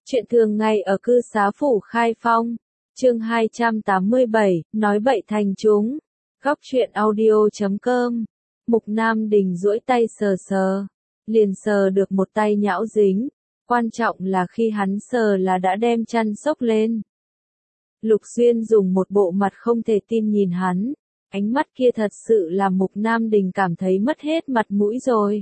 Chuyện thường ngày ở cư xá phủ Khai Phong, chương 287, nói bậy thành chúng. Góc truyện audio.com. Mục Nam Đình duỗi tay sờ sờ, liền sờ được một tay nhão dính, quan trọng là khi hắn sờ là đã đem chăn xốc lên. Lục Duyên dùng một bộ mặt không thể tin nhìn hắn, ánh mắt kia thật sự làm Mục Nam Đình cảm thấy mất hết mặt mũi rồi.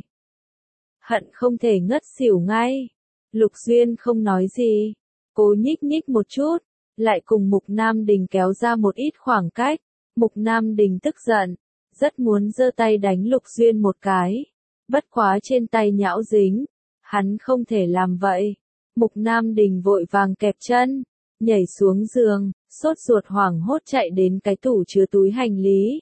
Hận không thể ngất xỉu ngay. Lục Duyên không nói gì, cố nhích nhích một chút, lại cùng Mục Nam Đình kéo ra một ít khoảng cách. Mục Nam Đình tức giận, rất muốn giơ tay đánh Lục Duyên một cái, bất quá trên tay nhão dính, hắn không thể làm vậy. Mục Nam Đình vội vàng kẹp chân, nhảy xuống giường, sốt ruột hoảng hốt chạy đến cái tủ chứa túi hành lý.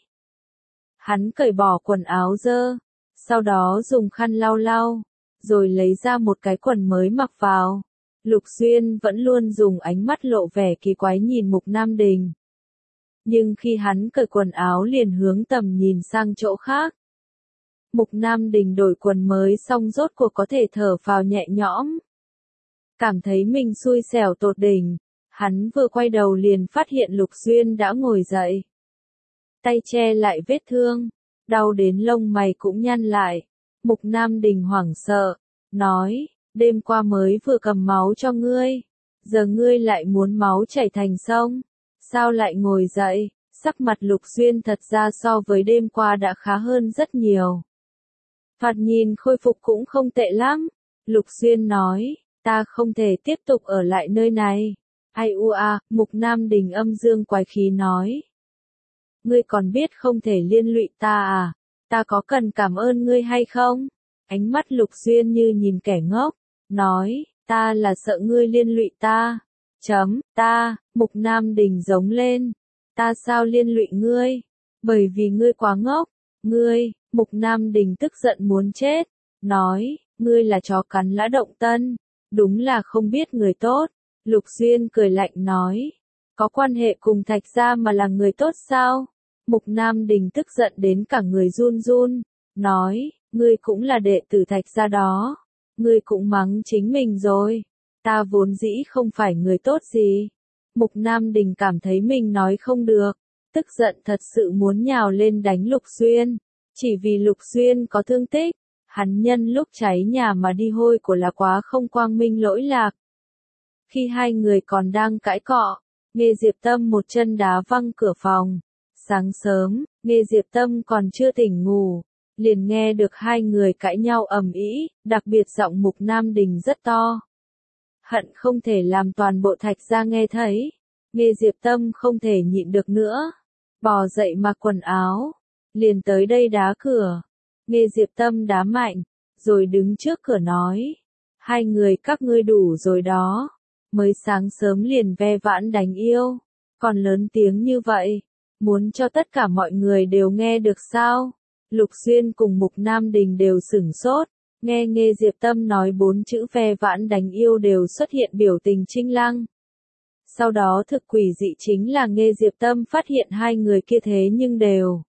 Hắn cởi bỏ quần áo dơ, sau đó dùng khăn lau lau, rồi lấy ra một cái quần mới mặc vào. Lục Duyên vẫn luôn dùng ánh mắt lộ vẻ kỳ quái nhìn Mục Nam Đình. Nhưng khi hắn cởi quần áo liền hướng tầm nhìn sang chỗ khác. Mục Nam Đình đổi quần mới xong rốt cuộc có thể thở phào nhẹ nhõm. Cảm thấy mình xui xẻo tột đỉnh, hắn vừa quay đầu liền phát hiện Lục Duyên đã ngồi dậy. Tay che lại vết thương, đau đến lông mày cũng nhăn lại. Mục Nam Đình hoảng sợ, nói, đêm qua mới vừa cầm máu cho ngươi, giờ ngươi lại muốn máu chảy thành sông, sao lại ngồi dậy? Sắc mặt Lục Duyên thật ra so với đêm qua đã khá hơn rất nhiều. Thoạt nhìn khôi phục cũng không tệ lắm. Lục Duyên nói, ta không thể tiếp tục ở lại nơi này. Ai u a, Mục Nam Đình âm dương quái khí nói. Ngươi còn biết không thể liên lụy ta à? Ta có cần cảm ơn ngươi hay không? Ánh mắt Lục Duyên như nhìn kẻ ngốc, nói, ta là sợ ngươi liên lụy ta. Ta, Mục Nam Đình giống lên. Ta sao liên lụy ngươi? Bởi vì ngươi quá ngốc. Ngươi, Mục Nam Đình tức giận muốn chết, nói, ngươi là chó cắn lã động tân, đúng là không biết người tốt. Lục Duyên cười lạnh nói, có quan hệ cùng Thạch gia mà là người tốt sao? Mục Nam Đình tức giận đến cả người run run, nói, ngươi cũng là đệ tử Thạch gia đó, ngươi cũng mắng chính mình rồi, ta vốn dĩ không phải người tốt gì. Mục Nam Đình cảm thấy mình nói không được, tức giận thật sự muốn nhào lên đánh Lục Duyên, chỉ vì Lục Duyên có thương tích, hắn nhân lúc cháy nhà mà đi hôi của là quá không quang minh lỗi lạc. Khi hai người còn đang cãi cọ, Nghe Diệp Tâm một chân đá văng cửa phòng. Sáng sớm, Nghe Diệp Tâm còn chưa tỉnh ngủ, liền nghe được hai người cãi nhau ầm ĩ, đặc biệt giọng Mục Nam Đình rất to. Hận không thể làm toàn bộ Thạch gia nghe thấy. Nghe Diệp Tâm không thể nhịn được nữa, bò dậy mặc quần áo, liền tới đây đá cửa. Nghe Diệp Tâm đá mạnh, rồi đứng trước cửa nói, hai người các ngươi đủ rồi đó, mới sáng sớm liền ve vãn đánh yêu, còn lớn tiếng như vậy, muốn cho tất cả mọi người đều nghe được sao? Lục Duyên cùng Mục Nam Đình đều sửng sốt, nghe Diệp Tâm nói 4 chữ ve vãn đánh yêu đều xuất hiện biểu tình chinh lăng. Sau đó thực quỷ dị chính là Nghe Diệp Tâm phát hiện hai người kia thế nhưng đều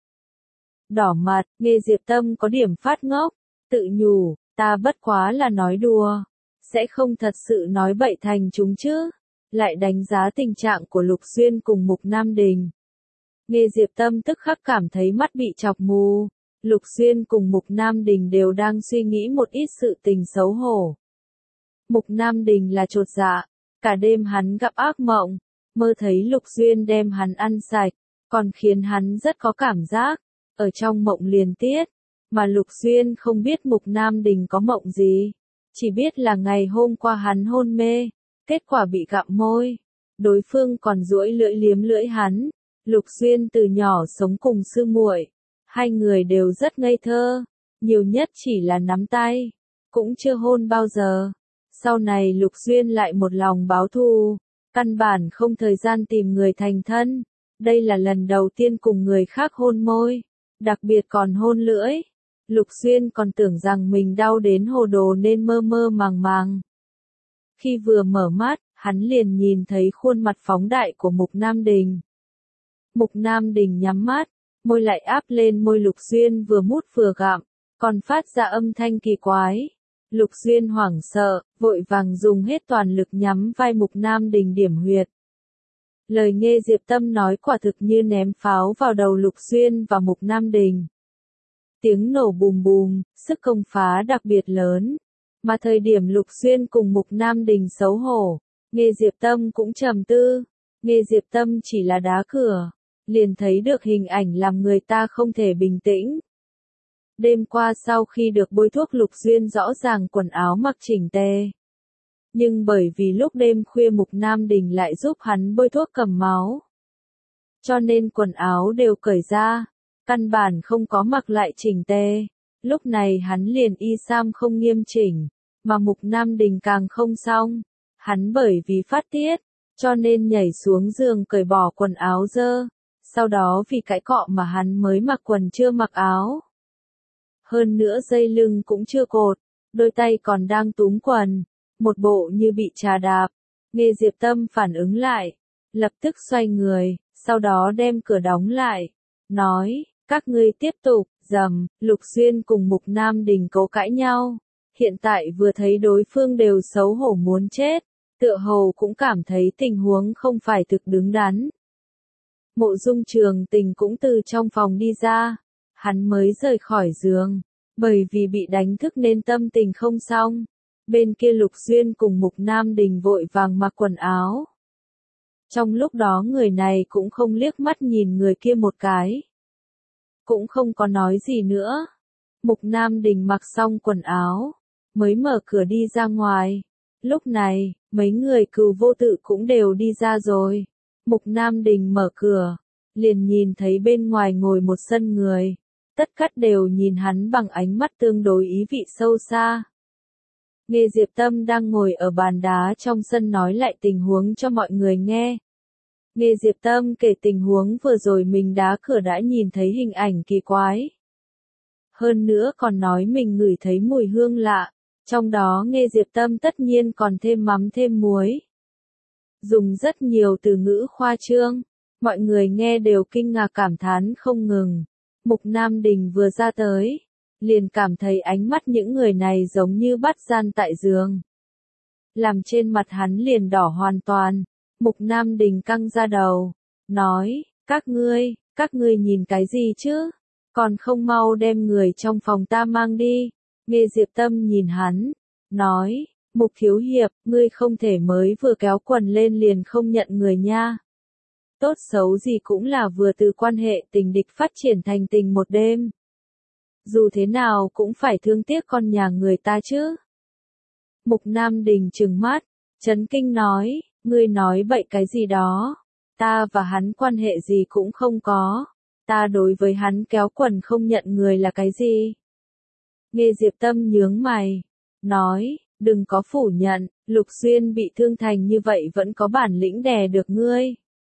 đỏ mặt. Nghe Diệp Tâm có điểm phát ngốc, tự nhủ, ta bất quá là nói đùa, sẽ không thật sự nói bậy thành chúng chứ. Lại đánh giá tình trạng của Lục Duyên cùng Mục Nam Đình. Nghe Diệp Tâm tức khắc cảm thấy mắt bị chọc mù. Lục Duyên cùng Mục Nam Đình đều đang suy nghĩ một ít sự tình xấu hổ. Mục Nam Đình là chột dạ, cả đêm hắn gặp ác mộng, mơ thấy Lục Duyên đem hắn ăn sạch, còn khiến hắn rất có cảm giác, ở trong mộng liền tiết, mà Lục Duyên không biết Mục Nam Đình có mộng gì, chỉ biết là ngày hôm qua hắn hôn mê, kết quả bị gặm môi, đối phương còn duỗi lưỡi liếm lưỡi hắn. Lục Duyên từ nhỏ sống cùng sư muội, hai người đều rất ngây thơ, nhiều nhất chỉ là nắm tay, cũng chưa hôn bao giờ. Sau này Lục Duyên lại một lòng báo thù, căn bản không thời gian tìm người thành thân. Đây là lần đầu tiên cùng người khác hôn môi, đặc biệt còn hôn lưỡi. Lục Duyên còn tưởng rằng mình đau đến hồ đồ nên mơ mơ màng màng. Khi vừa mở mắt, hắn liền nhìn thấy khuôn mặt phóng đại của Mục Nam Đình. Mục Nam Đình nhắm mắt, môi lại áp lên môi Lục Duyên vừa mút vừa gặm, còn phát ra âm thanh kỳ quái. Lục Duyên hoảng sợ, vội vàng dùng hết toàn lực nhắm vai Mục Nam Đình điểm huyệt. Lời Nghê Diệp Tâm nói quả thực như ném pháo vào đầu Lục Duyên và Mục Nam Đình. Tiếng nổ bùm bùm, sức công phá đặc biệt lớn. Mà thời điểm Lục Duyên cùng Mục Nam Đình xấu hổ, Nghê Diệp Tâm cũng trầm tư. Nghê Diệp Tâm chỉ là đá cửa, liền thấy được hình ảnh làm người ta không thể bình tĩnh. Đêm qua sau khi được bôi thuốc Lục Duyên rõ ràng quần áo mặc chỉnh tề. Nhưng bởi vì lúc đêm khuya Mục Nam Đình lại giúp hắn bôi thuốc cầm máu, cho nên quần áo đều cởi ra, căn bản không có mặc lại chỉnh tề. Lúc này hắn liền y sam không nghiêm chỉnh, mà Mục Nam Đình càng không xong. Hắn bởi vì phát tiết, cho nên nhảy xuống giường cởi bỏ quần áo dơ. Sau đó vì cãi cọ mà hắn mới mặc quần chưa mặc áo. Hơn nữa dây lưng cũng chưa cột, đôi tay còn đang túm quần, một bộ như bị trà đạp. Nghê Diệp Tâm phản ứng lại, lập tức xoay người, sau đó đem cửa đóng lại, nói, các ngươi tiếp tục. Rầm, Lục Duyên cùng Mục Nam Đình cố cãi nhau, hiện tại vừa thấy đối phương đều xấu hổ muốn chết, tựa hồ cũng cảm thấy tình huống không phải thực đứng đắn. Mộ Dung Trường Tình cũng từ trong phòng đi ra, hắn mới rời khỏi giường, bởi vì bị đánh thức nên tâm tình không xong. Bên kia Lục Duyên cùng Mục Nam Đình vội vàng mặc quần áo. Trong lúc đó người này cũng không liếc mắt nhìn người kia một cái, cũng không có nói gì nữa. Mục Nam Đình mặc xong quần áo, mới mở cửa đi ra ngoài. Lúc này, mấy người Cừu Vô Tự cũng đều đi ra rồi. Mục Nam Đình mở cửa, liền nhìn thấy bên ngoài ngồi một sân người. Tất cả đều nhìn hắn bằng ánh mắt tương đối ý vị sâu xa. Nghê Diệp Tâm đang ngồi ở bàn đá trong sân nói lại tình huống cho mọi người nghe. Nghê Diệp Tâm kể tình huống vừa rồi mình đá cửa đã nhìn thấy hình ảnh kỳ quái. Hơn nữa còn nói mình ngửi thấy mùi hương lạ, trong đó Nghê Diệp Tâm tất nhiên còn thêm mắm thêm muối. Dùng rất nhiều từ ngữ khoa trương, mọi người nghe đều kinh ngạc cảm thán không ngừng. Mục Nam Đình vừa ra tới, liền cảm thấy ánh mắt những người này giống như bắt gian tại giường. Làm trên mặt hắn liền đỏ hoàn toàn. Mục Nam Đình căng ra đầu, nói, các ngươi nhìn cái gì chứ? Còn không mau đem người trong phòng ta mang đi. Nghê Diệp Tâm nhìn hắn, nói, Mục thiếu hiệp, ngươi không thể mới vừa kéo quần lên liền không nhận người nha. Tốt xấu gì cũng là vừa từ quan hệ tình địch phát triển thành tình một đêm. Dù thế nào cũng phải thương tiếc con nhà người ta chứ. Mục Nam Đình trừng mắt, chấn kinh nói, ngươi nói bậy cái gì đó. Ta và hắn quan hệ gì cũng không có. Ta đối với hắn kéo quần không nhận người là cái gì? Nghê Diệp Tâm nhướng mày, nói, đừng có phủ nhận, Lục Duyên bị thương thành như vậy vẫn có bản lĩnh đè được ngươi.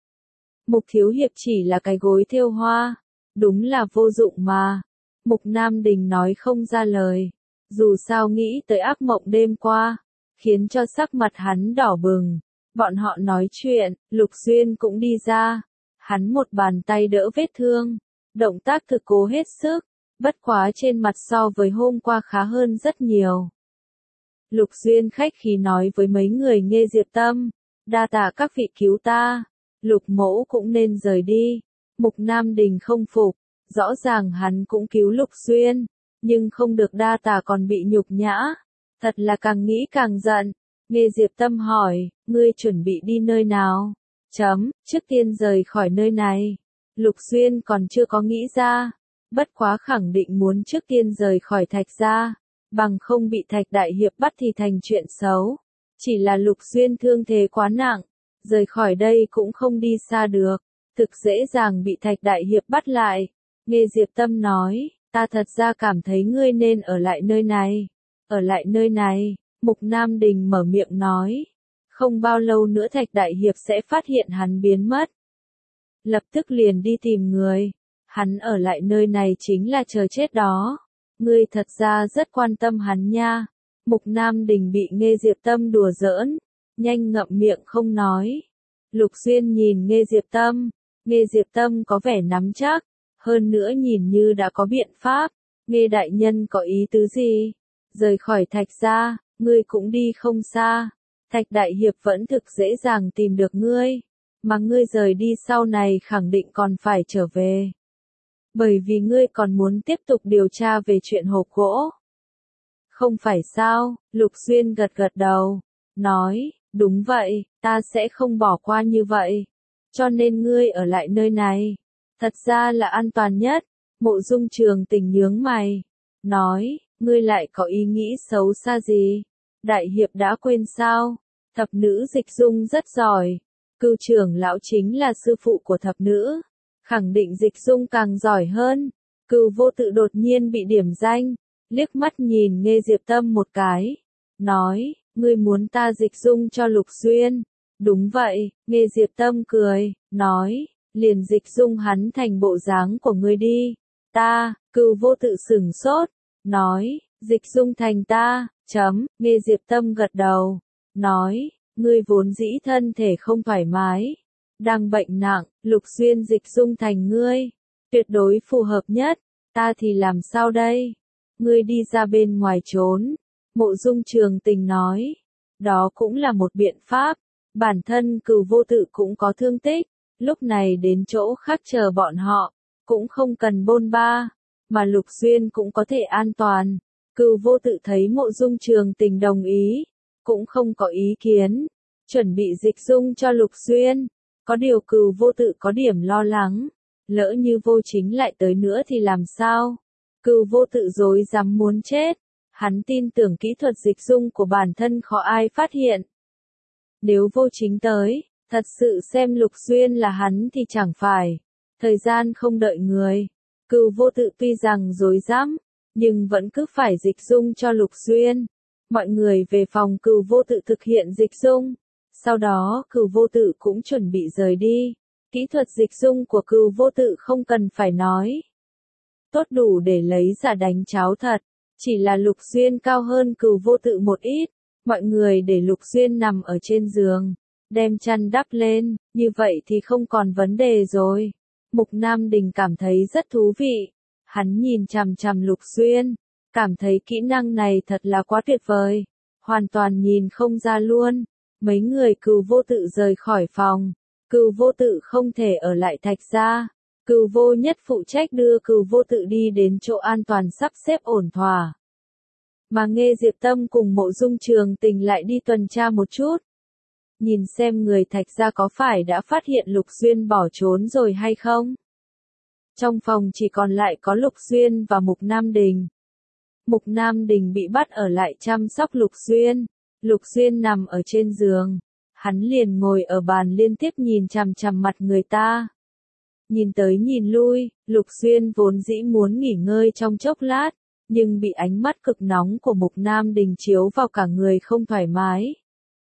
Mục thiếu hiệp chỉ là cái gối thêu hoa, đúng là vô dụng mà. Mục Nam Đình nói không ra lời, dù sao nghĩ tới ác mộng đêm qua, khiến cho sắc mặt hắn đỏ bừng. Bọn họ nói chuyện, Lục Duyên cũng đi ra, hắn một bàn tay đỡ vết thương, động tác thực cố hết sức, bất quá trên mặt so với hôm qua khá hơn rất nhiều. Lục Duyên khách khí nói với mấy người Nghê Diệp Tâm, đa tạ các vị cứu ta, Lục mỗ cũng nên rời đi. Mục Nam Đình không phục, rõ ràng hắn cũng cứu Lục Duyên, nhưng không được đa tạ còn bị nhục nhã, thật là càng nghĩ càng giận. Nghê Diệp Tâm hỏi, ngươi chuẩn bị đi nơi nào? Trước tiên rời khỏi nơi này. Lục Duyên còn chưa có nghĩ ra, bất quá khẳng định muốn trước tiên rời khỏi Thạch gia, bằng không bị Thạch đại hiệp bắt thì thành chuyện xấu. Chỉ là Lục Duyên thương thế quá nặng, rời khỏi đây cũng không đi xa được, thực dễ dàng bị Thạch đại hiệp bắt lại. Nghê Diệp Tâm nói, ta thật ra cảm thấy ngươi nên ở lại nơi này. Ở lại nơi này, Mục Nam Đình mở miệng nói, không bao lâu nữa Thạch đại hiệp sẽ phát hiện hắn biến mất. Lập tức liền đi tìm người, hắn ở lại nơi này chính là chờ chết đó. Ngươi thật ra rất quan tâm hắn nha. Mục Nam Đình bị Nghê Diệp Tâm đùa giỡn, nhanh ngậm miệng không nói. Lục Duyên nhìn Nghê Diệp Tâm, Nghê Diệp Tâm có vẻ nắm chắc, hơn nữa nhìn như đã có biện pháp. Nghê đại nhân có ý tứ gì? Rời khỏi Thạch gia, ngươi cũng đi không xa. Thạch Đại Hiệp vẫn thực dễ dàng tìm được ngươi. Mà ngươi rời đi sau này khẳng định còn phải trở về. Bởi vì ngươi còn muốn tiếp tục điều tra về chuyện hộp gỗ. Không phải sao, Lục Xuyên gật gật đầu. Nói, đúng vậy, ta sẽ không bỏ qua như vậy. Cho nên ngươi ở lại nơi này. Thật ra là an toàn nhất. Mộ Dung Trường Tình nhướng mày. Nói, ngươi lại có ý nghĩ xấu xa gì? Đại Hiệp đã quên sao? Thập nữ Dịch Dung rất giỏi. Cưu trưởng lão chính là sư phụ của thập nữ. Khẳng định Dịch Dung càng giỏi hơn. Cưu Vô Tự đột nhiên bị điểm danh. Liếc mắt nhìn Nghê Diệp Tâm một cái. Nói, ngươi muốn ta dịch dung cho Lục Xuyên. Đúng vậy, Nghê Diệp Tâm cười, nói, liền dịch dung hắn thành bộ dáng của ngươi đi. Ta, Cưu Vô Tự sửng sốt, nói, dịch dung thành ta, Nghê Diệp Tâm gật đầu, nói, ngươi vốn dĩ thân thể không thoải mái. Đang bệnh nặng, Lục Xuyên dịch dung thành ngươi. Tuyệt đối phù hợp nhất, ta thì làm sao đây? Ngươi đi ra bên ngoài trốn. Mộ Dung Trường Tình nói. Đó cũng là một biện pháp. Bản thân Cửu Vô Tự cũng có thương tích. Lúc này đến chỗ khác chờ bọn họ. Cũng không cần bôn ba. Mà Lục Xuyên cũng có thể an toàn. Cửu Vô Tự thấy Mộ Dung Trường Tình đồng ý. Cũng không có ý kiến. Chuẩn bị dịch dung cho Lục Xuyên. Có điều Cửu Vô Tự có điểm lo lắng. Lỡ như Vô Chính lại tới nữa thì làm sao? Cửu Vô Tự rối rắm muốn chết. Hắn tin tưởng kỹ thuật dịch dung của bản thân khó ai phát hiện. Nếu Vô Chính tới, thật sự xem Lục Xuyên là hắn thì chẳng phải. Thời gian không đợi người. Cửu Vô Tự tuy rằng rối rắm, nhưng vẫn cứ phải dịch dung cho Lục Xuyên. Mọi người về phòng Cửu Vô Tự thực hiện dịch dung. Sau đó Cửu Vô Tự cũng chuẩn bị rời đi. Kỹ thuật dịch dung của Cửu Vô Tự không cần phải nói. Tốt đủ để lấy giả đánh cháo thật. Chỉ là Lục Xuyên cao hơn Cửu Vô Tự một ít. Mọi người để Lục Xuyên nằm ở trên giường. Đem chăn đắp lên. Như vậy thì không còn vấn đề rồi. Mục Nam Đình cảm thấy rất thú vị. Hắn nhìn chằm chằm Lục Xuyên. Cảm thấy kỹ năng này thật là quá tuyệt vời. Hoàn toàn nhìn không ra luôn. Mấy người Cửu Vô Tự rời khỏi phòng. Cửu Vô Tự không thể ở lại Thạch gia. Cửu Vô Nhất phụ trách đưa Cửu Vô Tự đi đến chỗ an toàn sắp xếp ổn thỏa. Mà Nghê Diệp Tâm cùng Mộ Dung Trường Tình lại đi tuần tra một chút. Nhìn xem người Thạch gia có phải đã phát hiện Lục Xuyên bỏ trốn rồi hay không. Trong phòng chỉ còn lại có Lục Xuyên và Mục Nam Đình. Mục Nam Đình bị bắt ở lại chăm sóc Lục Xuyên. Lục Xuyên nằm ở trên giường. Hắn liền ngồi ở bàn liên tiếp nhìn chằm chằm mặt người ta. Nhìn tới nhìn lui, Lục Xuyên vốn dĩ muốn nghỉ ngơi trong chốc lát, nhưng bị ánh mắt cực nóng của Mục Nam Đình chiếu vào cả người không thoải mái.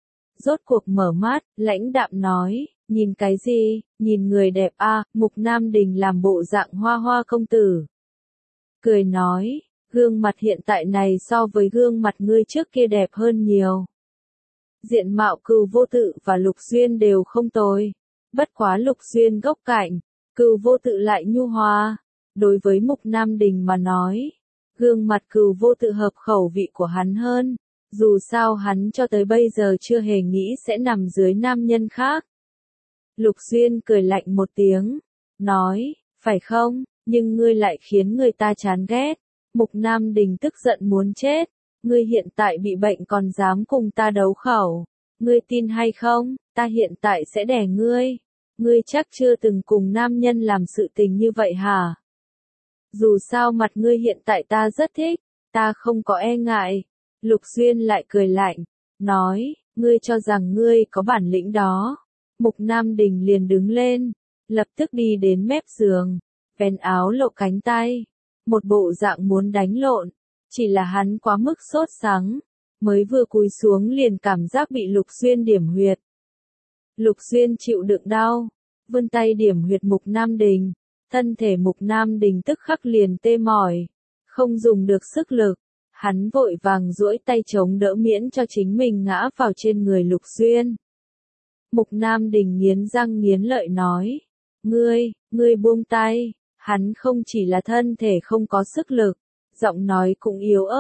Rốt cuộc mở mắt, lãnh đạm nói, nhìn cái gì, nhìn người đẹp a. Mục Nam Đình làm bộ dạng hoa hoa công tử. Cười nói, gương mặt hiện tại này so với gương mặt ngươi trước kia đẹp hơn nhiều. Diện mạo Cửu Vô Tự và Lục Xuyên đều không tồi. Bất quá Lục Xuyên gốc cạnh, Cửu Vô Tự lại nhu hòa. Đối với Mục Nam Đình mà nói, gương mặt Cửu Vô Tự hợp khẩu vị của hắn hơn. Dù sao hắn cho tới bây giờ chưa hề nghĩ sẽ nằm dưới nam nhân khác. Lục Xuyên cười lạnh một tiếng, nói, phải không, nhưng ngươi lại khiến người ta chán ghét. Mục Nam Đình tức giận muốn chết. Ngươi hiện tại bị bệnh còn dám cùng ta đấu khẩu. Ngươi tin hay không, ta hiện tại sẽ đẻ ngươi. Ngươi chắc chưa từng cùng nam nhân làm sự tình như vậy hả? Dù sao mặt ngươi hiện tại ta rất thích, ta không có e ngại. Lục Xuyên lại cười lạnh, nói, ngươi cho rằng ngươi có bản lĩnh đó. Mục Nam Đình liền đứng lên, lập tức đi đến mép giường, vén áo lộ cánh tay, một bộ dạng muốn đánh lộn. Chỉ là hắn quá mức sốt sắng, mới vừa cúi xuống liền cảm giác bị Lục Xuyên điểm huyệt. Lục Xuyên chịu đựng đau, vươn tay điểm huyệt Mục Nam Đình, thân thể Mục Nam Đình tức khắc liền tê mỏi, không dùng được sức lực, hắn vội vàng duỗi tay chống đỡ miễn cho chính mình ngã vào trên người Lục Xuyên. Mục Nam Đình nghiến răng nghiến lợi nói, ngươi buông tay, hắn không chỉ là thân thể không có sức lực, giọng nói cũng yếu ớt,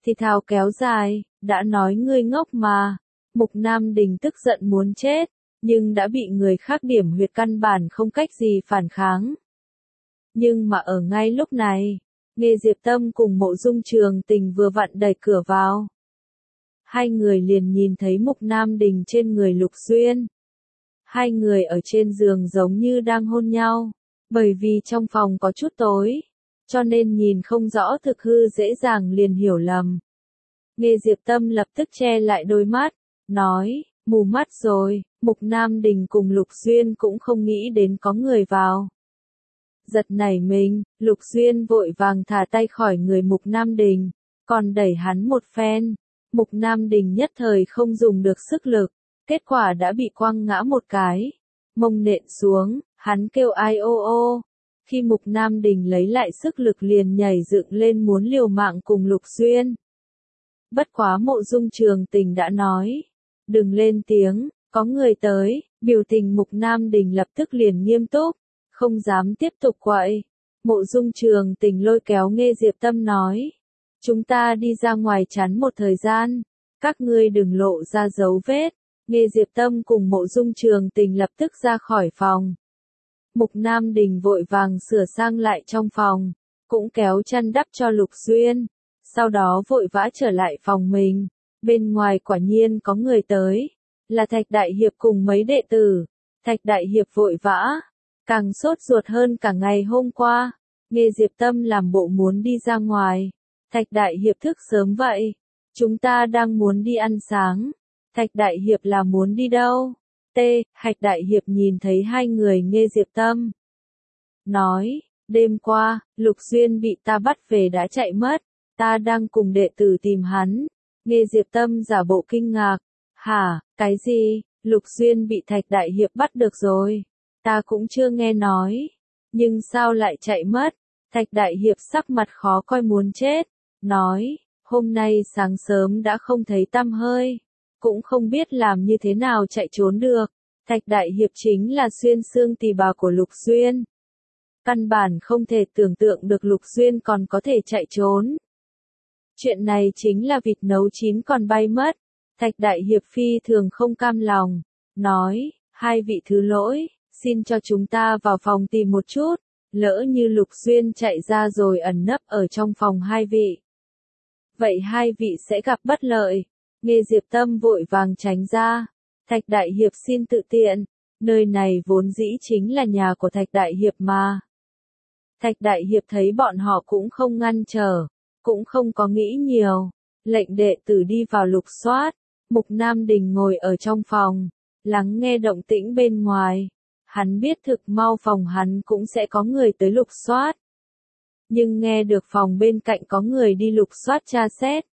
thì thào kéo dài, đã nói ngươi ngốc mà. Mục Nam Đình tức giận muốn chết, nhưng đã bị người khác điểm huyệt căn bản không cách gì phản kháng. Nhưng mà ở ngay lúc này, Nghê Diệp Tâm cùng Mộ Dung Trường Tình vừa vặn đẩy cửa vào. Hai người liền nhìn thấy Mục Nam Đình trên người Lục Xuyên. Hai người ở trên giường giống như đang hôn nhau, bởi vì trong phòng có chút tối, cho nên nhìn không rõ thực hư dễ dàng liền hiểu lầm. Nghê Diệp Tâm lập tức che lại đôi mắt, nói, mù mắt rồi. Mục Nam Đình cùng Lục Xuyên cũng không nghĩ đến có người vào. Giật nảy mình, Lục Xuyên vội vàng thả tay khỏi người Mục Nam Đình, còn đẩy hắn một phen. Mục Nam Đình nhất thời không dùng được sức lực, kết quả đã bị quăng ngã một cái. Mông nện xuống, hắn kêu ai ô ô. Khi Mục Nam Đình lấy lại sức lực liền nhảy dựng lên muốn liều mạng cùng Lục Xuyên. Bất quá Mộ Dung Trường Tình đã nói, đừng lên tiếng, có người tới. Biểu tình Mục Nam Đình lập tức liền nghiêm túc, không dám tiếp tục quậy. Mộ Dung Trường Tình lôi kéo Nghê Diệp Tâm nói, chúng ta đi ra ngoài chắn một thời gian, các ngươi đừng lộ ra dấu vết. Nghê Diệp Tâm cùng Mộ Dung Trường Tình lập tức ra khỏi phòng. Mục Nam Đình vội vàng sửa sang lại trong phòng, cũng kéo chăn đắp cho Lục Xuyên, sau đó vội vã trở lại phòng mình. Bên ngoài quả nhiên có người tới, là Thạch Đại Hiệp cùng mấy đệ tử. Thạch Đại Hiệp vội vã, càng sốt ruột hơn cả ngày hôm qua. Nghê Diệp Tâm làm bộ muốn đi ra ngoài. Thạch Đại Hiệp thức sớm vậy, chúng ta đang muốn đi ăn sáng. Thạch Đại Hiệp là muốn đi đâu? Thạch Đại Hiệp nhìn thấy hai người Nghê Diệp Tâm. Nói, đêm qua, Lục Xuyên bị ta bắt về đã chạy mất, ta đang cùng đệ tử tìm hắn. Nghê Diệp Tâm giả bộ kinh ngạc, hả, cái gì, Lục Xuyên bị Thạch Đại Hiệp bắt được rồi, ta cũng chưa nghe nói, nhưng sao lại chạy mất? Thạch Đại Hiệp sắc mặt khó coi muốn chết, nói, hôm nay sáng sớm đã không thấy tăm hơi, cũng không biết làm như thế nào chạy trốn được. Thạch Đại Hiệp chính là xuyên xương tỳ bà của Lục Xuyên. Căn bản không thể tưởng tượng được Lục Xuyên còn có thể chạy trốn. Chuyện này chính là vịt nấu chín còn bay mất. Thạch Đại Hiệp phi thường không cam lòng, nói, hai vị thứ lỗi, xin cho chúng ta vào phòng tìm một chút, lỡ như Lục Xuyên chạy ra rồi ẩn nấp ở trong phòng hai vị. Vậy hai vị sẽ gặp bất lợi. Nghê Diệp Tâm vội vàng tránh ra. Thạch Đại Hiệp xin tự tiện, nơi này vốn dĩ chính là nhà của Thạch Đại Hiệp mà. Thạch Đại Hiệp thấy bọn họ cũng không ngăn trở, cũng không có nghĩ nhiều, lệnh đệ tử đi vào lục soát. Mục Nam Đình ngồi ở trong phòng, lắng nghe động tĩnh bên ngoài. Hắn biết thực mau phòng hắn cũng sẽ có người tới lục soát. Nhưng nghe được phòng bên cạnh có người đi lục soát tra xét.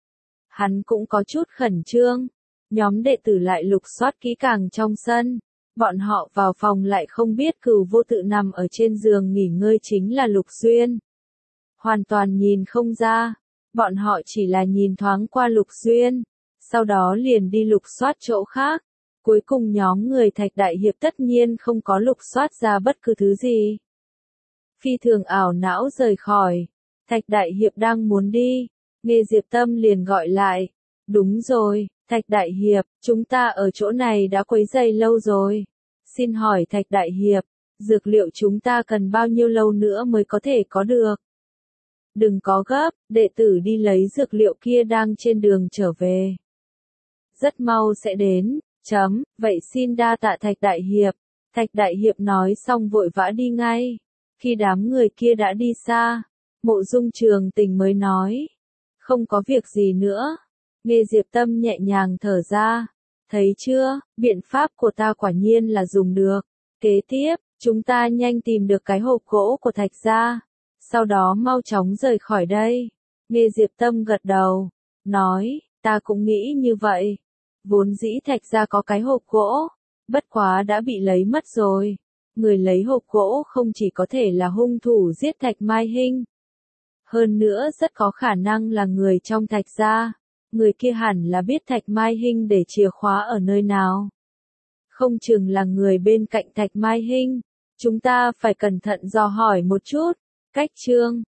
Hắn cũng có chút khẩn trương. Nhóm đệ tử lại lục soát kỹ càng trong sân. Bọn họ vào phòng lại không biết Cửu Vô Tự nằm ở trên giường nghỉ ngơi chính là Lục Xuyên. Hoàn toàn nhìn không ra. Bọn họ chỉ là nhìn thoáng qua Lục Xuyên. Sau đó liền đi lục soát chỗ khác. Cuối cùng nhóm người Thạch Đại Hiệp tất nhiên không có lục soát ra bất cứ thứ gì. Phi thường ảo não rời khỏi. Thạch Đại Hiệp đang muốn đi. Nghê Diệp Tâm liền gọi lại. Đúng rồi, Thạch Đại Hiệp, chúng ta ở chỗ này đã quấy rầy lâu rồi. Xin hỏi Thạch Đại Hiệp, dược liệu chúng ta cần bao nhiêu lâu nữa mới có thể có được? Đừng có gấp, đệ tử đi lấy dược liệu kia đang trên đường trở về. Rất mau sẽ đến, vậy xin đa tạ Thạch Đại Hiệp. Thạch Đại Hiệp nói xong vội vã đi ngay. Khi đám người kia đã đi xa, Mộ Dung Trường Tình mới nói. Không có việc gì nữa. Nghê Diệp Tâm nhẹ nhàng thở ra. Thấy chưa, biện pháp của ta quả nhiên là dùng được. Kế tiếp, chúng ta nhanh tìm được cái hộp gỗ của Thạch gia. Sau đó mau chóng rời khỏi đây. Nghê Diệp Tâm gật đầu. Nói, ta cũng nghĩ như vậy. Vốn dĩ Thạch gia có cái hộp gỗ. Bất quá đã bị lấy mất rồi. Người lấy hộp gỗ không chỉ có thể là hung thủ giết Thạch Mai Hinh. Hơn nữa rất có khả năng là người trong Thạch gia. Người kia hẳn là biết Thạch Mai Hinh để chìa khóa ở nơi nào. Không chừng là người bên cạnh Thạch Mai Hinh. Chúng ta phải cẩn thận dò hỏi một chút. Cách chương